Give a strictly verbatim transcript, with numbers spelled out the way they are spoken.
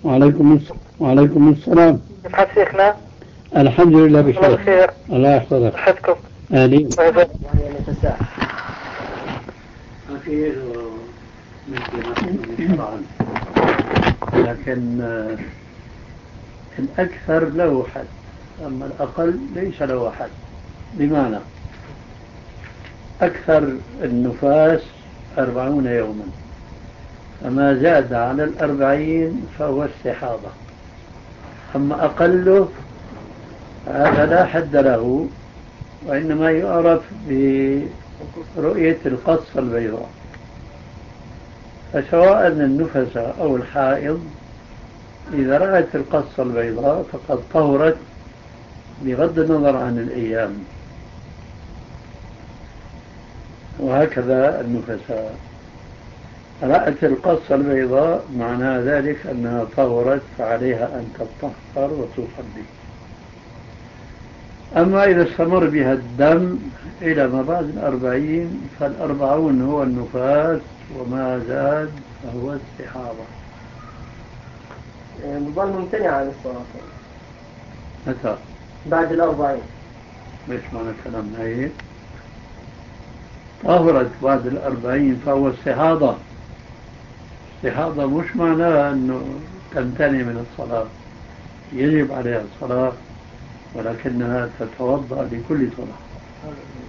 وعليكم السلام. وعليكم السلام. كيف حال شيخنا؟ الحمد لله بخير. بخير. الله يحفظك. صحتكم؟ آمين. أخير شرعا، لكن الأكثر له حد، أما الأقل ليس له حد. بمعنى أكثر النفاس أربعون يوما، فما زاد على الأربعين فهو استحاضة. أما أقله هذا لا حد له، وإنما يعرف برؤية القصة البيضاء. فسواء النفس أو الحائض إذا رأت القصة البيضاء فقد طهرت بغض النظر عن الأيام، وهكذا النفساء رأت القصة البيضاء معنى ذلك أنها طهرت، فعليها أن تطهر وتصلي. أما إذا استمر بها الدم إلى ما بعد الأربعين فالأربعون هو النفاس، وما زاد فهو استحاضة. نظل ممتنع عن الصلاة متى؟ بعد الأربعين. ليش معنى الكلام هيك؟ طهرت بعد الأربعين فهو استحاضة. استحاضة مش معناها أنه تمتنع من الصلاة، يجب عليها الصلاة ولكنها تتوضأ لكل صلاة.